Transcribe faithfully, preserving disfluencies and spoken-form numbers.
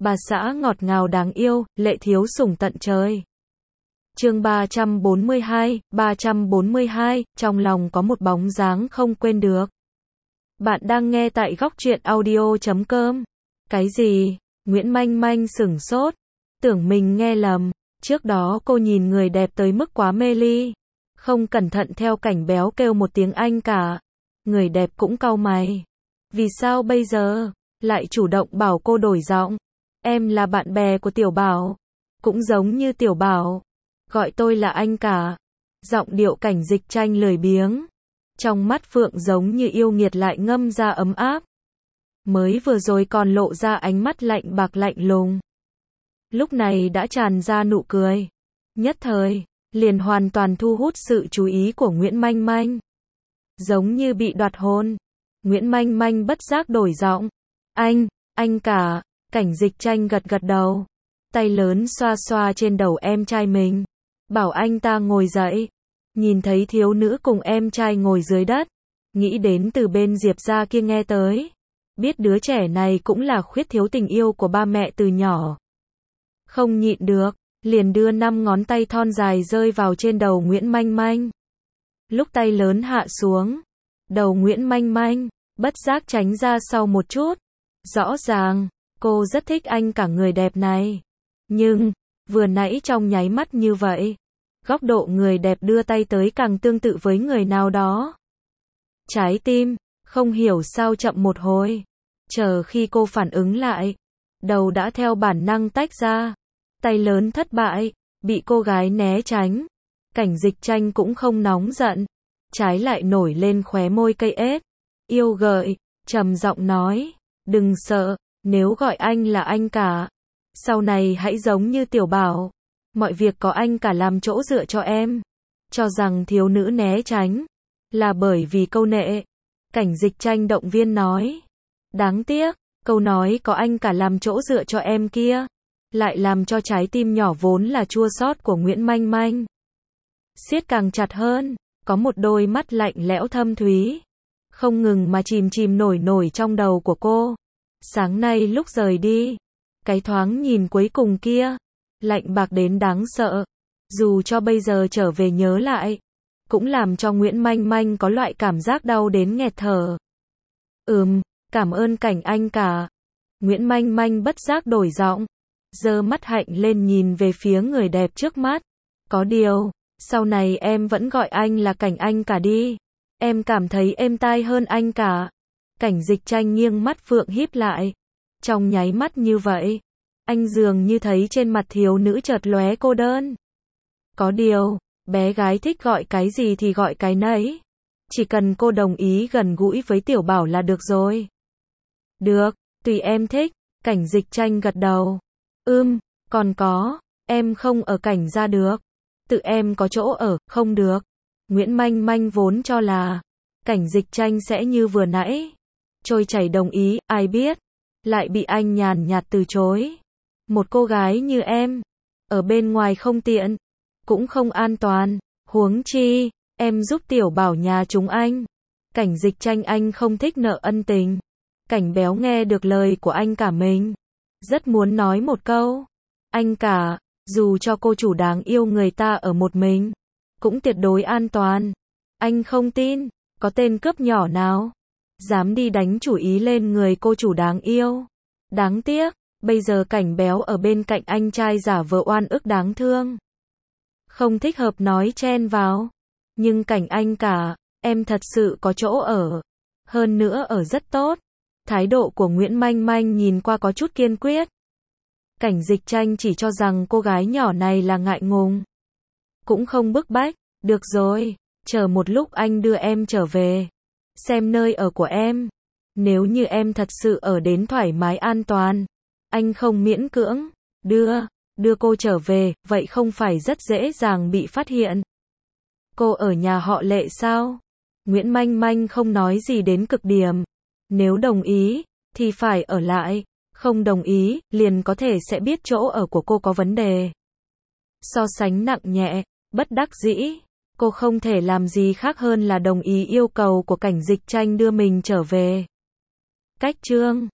bà xã ngọt ngào đáng yêu, lệ thiếu sủng tận trời. Chương ba trăm bốn mươi hai, ba trăm bốn mươi hai, trong lòng có một bóng dáng không quên được. Bạn đang nghe tại góc truyện audio chấm com. Cái gì? Nguyễn Manh Manh sửng sốt, tưởng mình nghe lầm. Trước đó cô nhìn người đẹp tới mức quá mê ly, không cẩn thận theo Cảnh Béo kêu một tiếng anh cả. Người đẹp cũng cau mày. Vì sao bây giờ lại chủ động bảo cô đổi giọng? Em là bạn bè của Tiểu Bảo, cũng giống như Tiểu Bảo, gọi tôi là anh cả. Giọng điệu Cảnh Dịch Tranh lười biếng, trong mắt Phượng giống như yêu nghiệt lại ngâm ra ấm áp. Mới vừa rồi còn lộ ra ánh mắt lạnh bạc lạnh lùng, lúc này đã tràn ra nụ cười. Nhất thời, liền hoàn toàn thu hút sự chú ý của Nguyễn Manh Manh. Giống như bị đoạt hồn, Nguyễn Manh Manh bất giác đổi giọng. Anh, anh cả. Cảnh Dịch Tranh gật gật đầu, tay lớn xoa xoa trên đầu em trai mình, bảo anh ta ngồi dậy. Nhìn thấy thiếu nữ cùng em trai ngồi dưới đất, nghĩ đến từ bên Diệp gia kia nghe tới, biết đứa trẻ này cũng là khuyết thiếu tình yêu của ba mẹ từ nhỏ. Không nhịn được, liền đưa năm ngón tay thon dài rơi vào trên đầu Nguyễn Manh Manh. Lúc tay lớn hạ xuống, đầu Nguyễn Manh Manh bất giác tránh ra sau một chút. Rõ ràng cô rất thích anh cả người đẹp này, nhưng vừa nãy trong nháy mắt như vậy, góc độ người đẹp đưa tay tới càng tương tự với người nào đó. Trái tim không hiểu sao chậm một hồi, chờ khi cô phản ứng lại, đầu đã theo bản năng tách ra. Tay lớn thất bại, bị cô gái né tránh. Cảnh Dịch Tranh cũng không nóng giận, trái lại nổi lên khóe môi cây ếch, yêu gợi, trầm giọng nói, đừng sợ, nếu gọi anh là anh cả, sau này hãy giống như Tiểu Bảo, mọi việc có anh cả làm chỗ dựa cho em. Cho rằng thiếu nữ né tránh là bởi vì câu nệ. Cảnh Dịch Tranh động viên nói, đáng tiếc, câu nói có anh cả làm chỗ dựa cho em kia, lại làm cho trái tim nhỏ vốn là chua xót của Nguyễn Manh Manh siết càng chặt hơn. Có một đôi mắt lạnh lẽo thâm thúy, không ngừng mà chìm chìm nổi nổi trong đầu của cô. Sáng nay lúc rời đi, cái thoáng nhìn cuối cùng kia, lạnh bạc đến đáng sợ. Dù cho bây giờ trở về nhớ lại, cũng làm cho Nguyễn Manh Manh có loại cảm giác đau đến nghẹt thở. Ừm, cảm ơn Cảnh anh cả. Nguyễn Manh Manh bất giác đổi giọng, giơ mắt hạnh lên nhìn về phía người đẹp trước mắt. Có điều, sau này em vẫn gọi anh là Cảnh anh cả đi. Em cảm thấy êm tai hơn anh cả. Cảnh Dịch Tranh nghiêng mắt phượng híp lại. Trong nháy mắt như vậy, anh dường như thấy trên mặt thiếu nữ chợt lóe cô đơn. Có điều, bé gái thích gọi cái gì thì gọi cái nấy. Chỉ cần cô đồng ý gần gũi với Tiểu Bảo là được rồi. Được, tùy em thích. Cảnh Dịch Tranh gật đầu. Ưm, còn có, em không ở Cảnh gia được. Tự em có chỗ ở, không được. Nguyễn Manh Manh vốn cho là Cảnh Dịch Tranh sẽ như vừa nãy, trôi chảy đồng ý, ai biết lại bị anh nhàn nhạt từ chối. Một cô gái như em, ở bên ngoài không tiện, cũng không an toàn, huống chi em giúp Tiểu Bảo nhà chúng anh. Cảnh Dịch Tranh anh không thích nợ ân tình. Cảnh Béo nghe được lời của anh cả mình, rất muốn nói một câu, anh cả, dù cho cô chủ đáng yêu người ta ở một mình, cũng tuyệt đối an toàn. Anh không tin, có tên cướp nhỏ nào dám đi đánh chủ ý lên người cô chủ đáng yêu. Đáng tiếc, bây giờ Cảnh Béo ở bên cạnh anh trai giả vờ oan ức đáng thương, không thích hợp nói chen vào. Nhưng Cảnh anh cả, em thật sự có chỗ ở, hơn nữa ở rất tốt. Thái độ của Nguyễn Manh Manh nhìn qua có chút kiên quyết. Cảnh Dịch Tranh chỉ cho rằng cô gái nhỏ này là ngại ngùng, cũng không bức bách. Được rồi, chờ một lúc anh đưa em trở về, xem nơi ở của em. Nếu như em thật sự ở đến thoải mái an toàn, anh không miễn cưỡng. Đưa, đưa cô trở về, vậy không phải rất dễ dàng bị phát hiện. Cô ở nhà họ Lệ sao? Nguyễn Manh Manh không nói gì đến cực điểm. Nếu đồng ý, thì phải ở lại. Không đồng ý, liền có thể sẽ biết chỗ ở của cô có vấn đề. So sánh nặng nhẹ, bất đắc dĩ, cô không thể làm gì khác hơn là đồng ý yêu cầu của Cảnh Dịch Tranh đưa mình trở về. Cách chương